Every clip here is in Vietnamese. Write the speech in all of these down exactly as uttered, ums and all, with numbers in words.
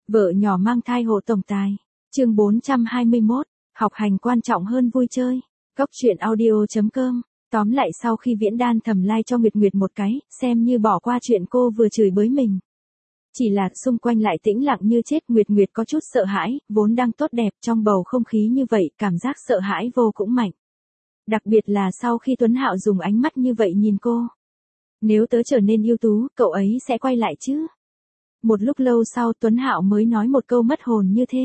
Vợ nhỏ mang thai hộ tổng tài. Chương bốn trăm hai mươi mốt, học hành quan trọng hơn vui chơi. Cốc truyện audio chấm com. Tóm lại sau khi Viễn Đan thầm like cho Nguyệt Nguyệt một cái, xem như bỏ qua chuyện cô vừa chửi bới mình. Chỉ là xung quanh lại tĩnh lặng như chết, Nguyệt Nguyệt có chút sợ hãi, vốn đang tốt đẹp trong bầu không khí như vậy, cảm giác sợ hãi vô cũng mạnh. Đặc biệt là sau khi Tuấn Hạo dùng ánh mắt như vậy nhìn cô. Nếu tớ trở nên ưu tú, cậu ấy sẽ quay lại chứ? Một lúc lâu sau Tuấn Hạo mới nói một câu mất hồn như thế.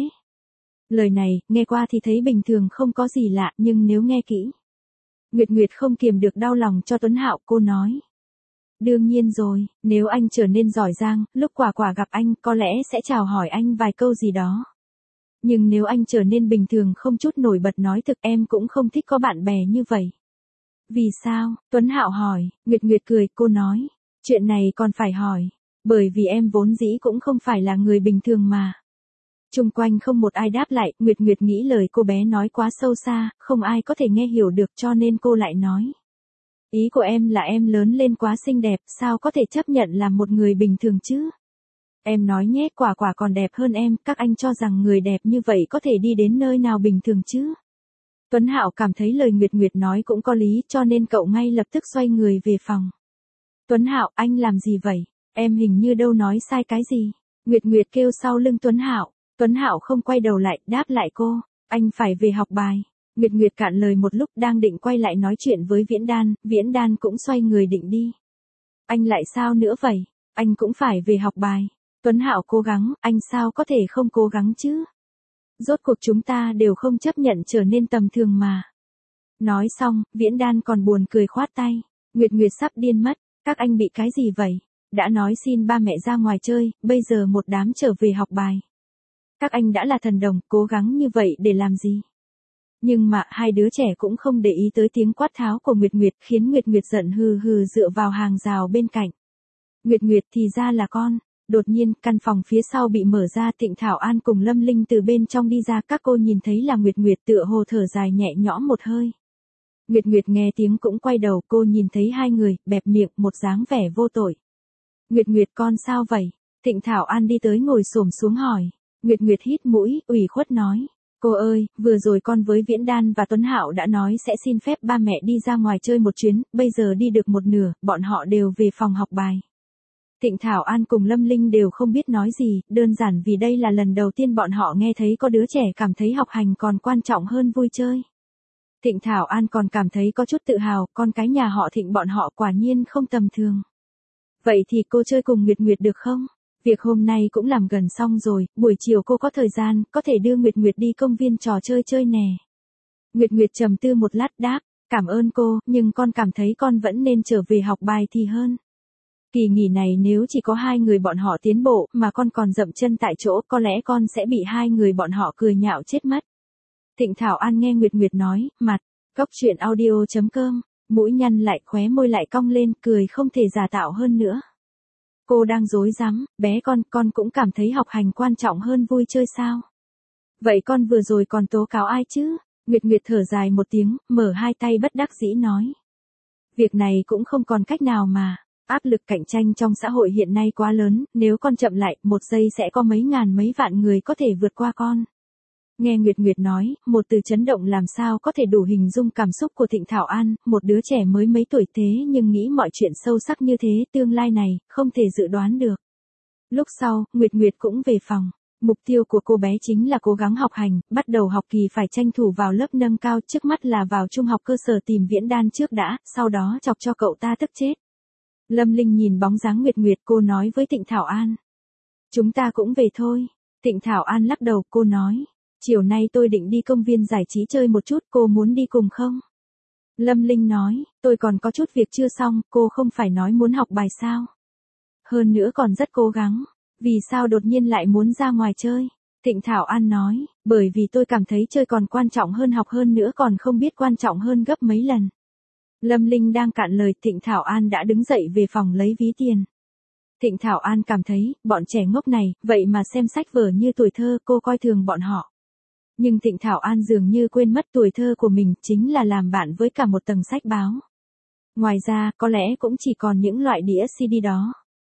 Lời này, nghe qua thì thấy bình thường không có gì lạ, nhưng nếu nghe kỹ. Nguyệt Nguyệt không kiềm được đau lòng cho Tuấn Hạo, cô nói. Đương nhiên rồi, nếu anh trở nên giỏi giang, lúc Quả Quả gặp anh có lẽ sẽ chào hỏi anh vài câu gì đó. Nhưng nếu anh trở nên bình thường không chút nổi bật, nói thực em cũng không thích có bạn bè như vậy. Vì sao? Tuấn Hạo hỏi. Nguyệt Nguyệt cười, cô nói. Chuyện này còn phải hỏi. Bởi vì em vốn dĩ cũng không phải là người bình thường mà. Chung quanh không một ai đáp lại, Nguyệt Nguyệt nghĩ lời cô bé nói quá sâu xa, không ai có thể nghe hiểu được cho nên cô lại nói. Ý của em là em lớn lên quá xinh đẹp, sao có thể chấp nhận làm một người bình thường chứ? Em nói nhé, Quả Quả còn đẹp hơn em, các anh cho rằng người đẹp như vậy có thể đi đến nơi nào bình thường chứ? Tuấn Hạo cảm thấy lời Nguyệt Nguyệt nói cũng có lý, cho nên cậu ngay lập tức xoay người về phòng. Tuấn Hạo, anh làm gì vậy? Em hình như đâu nói sai cái gì? Nguyệt Nguyệt kêu sau lưng Tuấn Hạo. Tuấn Hạo không quay đầu lại, đáp lại cô, anh phải về học bài. Nguyệt Nguyệt cạn lời một lúc, đang định quay lại nói chuyện với Viễn Đan, Viễn Đan cũng xoay người định đi. Anh lại sao nữa vậy? Anh cũng phải về học bài. Tuấn Hạo cố gắng, anh sao có thể không cố gắng chứ? Rốt cuộc chúng ta đều không chấp nhận trở nên tầm thường mà. Nói xong, Viễn Đan còn buồn cười khoát tay. Nguyệt Nguyệt sắp điên mất, các anh bị cái gì vậy? Đã nói xin ba mẹ ra ngoài chơi, bây giờ một đám trở về học bài. Các anh đã là thần đồng, cố gắng như vậy để làm gì? Nhưng mà hai đứa trẻ cũng không để ý tới tiếng quát tháo của Nguyệt Nguyệt, khiến Nguyệt Nguyệt giận hừ hừ dựa vào hàng rào bên cạnh. Nguyệt Nguyệt thì ra là con. Đột nhiên, căn phòng phía sau bị mở ra, Thịnh Thảo An cùng Lâm Linh từ bên trong đi ra, các cô nhìn thấy là Nguyệt Nguyệt tựa hồ thở dài nhẹ nhõm một hơi. Nguyệt Nguyệt nghe tiếng cũng quay đầu, cô nhìn thấy hai người, bẹp miệng, một dáng vẻ vô tội. Nguyệt Nguyệt con sao vậy? Thịnh Thảo An đi tới ngồi xổm xuống hỏi. Nguyệt Nguyệt hít mũi, ủy khuất nói. Cô ơi, vừa rồi con với Viễn Đan và Tuấn Hạo đã nói sẽ xin phép ba mẹ đi ra ngoài chơi một chuyến, bây giờ đi được một nửa, bọn họ đều về phòng học bài. Thịnh Thảo An cùng Lâm Linh đều không biết nói gì, đơn giản vì đây là lần đầu tiên bọn họ nghe thấy có đứa trẻ cảm thấy học hành còn quan trọng hơn vui chơi. Thịnh Thảo An còn cảm thấy có chút tự hào, con cái nhà họ Thịnh bọn họ quả nhiên không tầm thường. Vậy thì cô chơi cùng Nguyệt Nguyệt được không? Việc hôm nay cũng làm gần xong rồi, buổi chiều cô có thời gian, có thể đưa Nguyệt Nguyệt đi công viên trò chơi chơi nè. Nguyệt Nguyệt trầm tư một lát đáp, cảm ơn cô, nhưng con cảm thấy con vẫn nên trở về học bài thì hơn. Kỳ nghỉ này nếu chỉ có hai người bọn họ tiến bộ, mà con còn dậm chân tại chỗ, có lẽ con sẽ bị hai người bọn họ cười nhạo chết mất. Thịnh Thảo An nghe Nguyệt Nguyệt nói, mặt, cốc truyện audio chấm com, mũi nhăn lại, khóe môi lại cong lên, cười không thể giả tạo hơn nữa. Cô đang dối rắm, bé con, con cũng cảm thấy học hành quan trọng hơn vui chơi sao? Vậy con vừa rồi còn tố cáo ai chứ? Nguyệt Nguyệt thở dài một tiếng, mở hai tay bất đắc dĩ nói. Việc này cũng không còn cách nào mà. Áp lực cạnh tranh trong xã hội hiện nay quá lớn, nếu con chậm lại, một giây sẽ có mấy ngàn mấy vạn người có thể vượt qua con. Nghe Nguyệt Nguyệt nói, một từ chấn động làm sao có thể đủ hình dung cảm xúc của Thịnh Thảo An, một đứa trẻ mới mấy tuổi thế nhưng nghĩ mọi chuyện sâu sắc như thế, tương lai này, không thể dự đoán được. Lúc sau, Nguyệt Nguyệt cũng về phòng. Mục tiêu của cô bé chính là cố gắng học hành, bắt đầu học kỳ phải tranh thủ vào lớp nâng cao, trước mắt là vào trung học cơ sở tìm Viễn Đan trước đã, sau đó chọc cho cậu ta tức chết. Lâm Linh nhìn bóng dáng Nguyệt Nguyệt, cô nói với Thịnh Thảo An. Chúng ta cũng về thôi. Thịnh Thảo An lắc đầu, cô nói. Chiều nay tôi định đi công viên giải trí chơi một chút, cô muốn đi cùng không? Lâm Linh nói, tôi còn có chút việc chưa xong, cô không phải nói muốn học bài sao? Hơn nữa còn rất cố gắng, vì sao đột nhiên lại muốn ra ngoài chơi? Thịnh Thảo An nói, bởi vì tôi cảm thấy chơi còn quan trọng hơn học, hơn nữa còn không biết quan trọng hơn gấp mấy lần. Lâm Linh đang cạn lời, Thịnh Thảo An đã đứng dậy về phòng lấy ví tiền. Thịnh Thảo An cảm thấy, bọn trẻ ngốc này, vậy mà xem sách vở như tuổi thơ, cô coi thường bọn họ. Nhưng Thịnh Thảo An dường như quên mất tuổi thơ của mình chính là làm bạn với cả một tầng sách báo. Ngoài ra, có lẽ cũng chỉ còn những loại đĩa xê đê đó.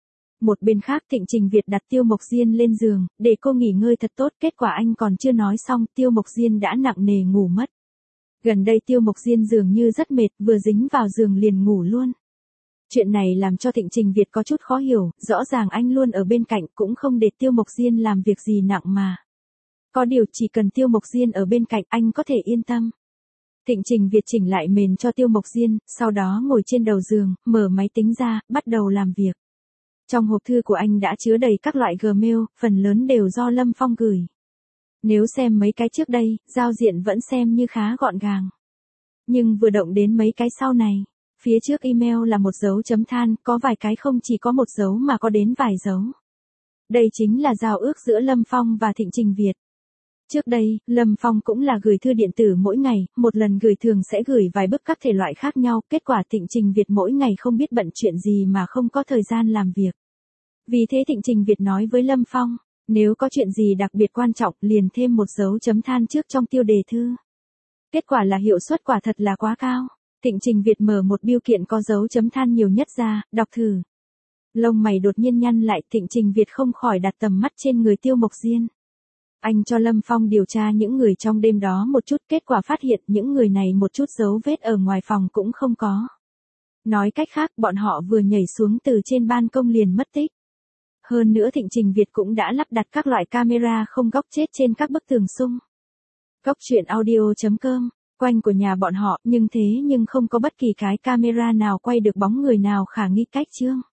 Một bên khác Thịnh Trình Việt đặt Tiêu Mộc Diên lên giường, để cô nghỉ ngơi thật tốt, kết quả anh còn chưa nói xong, Tiêu Mộc Diên đã nặng nề ngủ mất. Gần đây Tiêu Mộc Diên dường như rất mệt, vừa dính vào giường liền ngủ luôn. Chuyện này làm cho Thịnh Trình Việt có chút khó hiểu, rõ ràng anh luôn ở bên cạnh cũng không để Tiêu Mộc Diên làm việc gì nặng mà. Có điều chỉ cần Tiêu Mộc Diên ở bên cạnh anh có thể yên tâm. Thịnh Trình Việt chỉnh lại mền cho Tiêu Mộc Diên, sau đó ngồi trên đầu giường, mở máy tính ra, bắt đầu làm việc. Trong hộp thư của anh đã chứa đầy các loại Gmail, phần lớn đều do Lâm Phong gửi. Nếu xem mấy cái trước đây, giao diện vẫn xem như khá gọn gàng. Nhưng vừa động đến mấy cái sau này, phía trước email là một dấu chấm than, có vài cái không chỉ có một dấu mà có đến vài dấu. Đây chính là giao ước giữa Lâm Phong và Thịnh Trình Việt. Trước đây, Lâm Phong cũng là gửi thư điện tử mỗi ngày, một lần gửi thường sẽ gửi vài bức các thể loại khác nhau, kết quả Thịnh Trình Việt mỗi ngày không biết bận chuyện gì mà không có thời gian làm việc. Vì thế Thịnh Trình Việt nói với Lâm Phong, nếu có chuyện gì đặc biệt quan trọng liền thêm một dấu chấm than trước trong tiêu đề thư. Kết quả là hiệu suất quả thật là quá cao. Thịnh Trình Việt mở một bưu kiện có dấu chấm than nhiều nhất ra, đọc thử. Lông mày đột nhiên nhăn lại, Thịnh Trình Việt không khỏi đặt tầm mắt trên người Tiêu Mộc Diên. Anh cho Lâm Phong điều tra những người trong đêm đó một chút, kết quả phát hiện những người này một chút dấu vết ở ngoài phòng cũng không có. Nói cách khác, bọn họ vừa nhảy xuống từ trên ban công liền mất tích. Hơn nữa Thịnh Trình Việt cũng đã lắp đặt các loại camera không góc chết trên các bức tường xung. Góc truyện audio chấm com, quanh của nhà bọn họ, nhưng thế nhưng không có bất kỳ cái camera nào quay được bóng người nào khả nghi cách chương.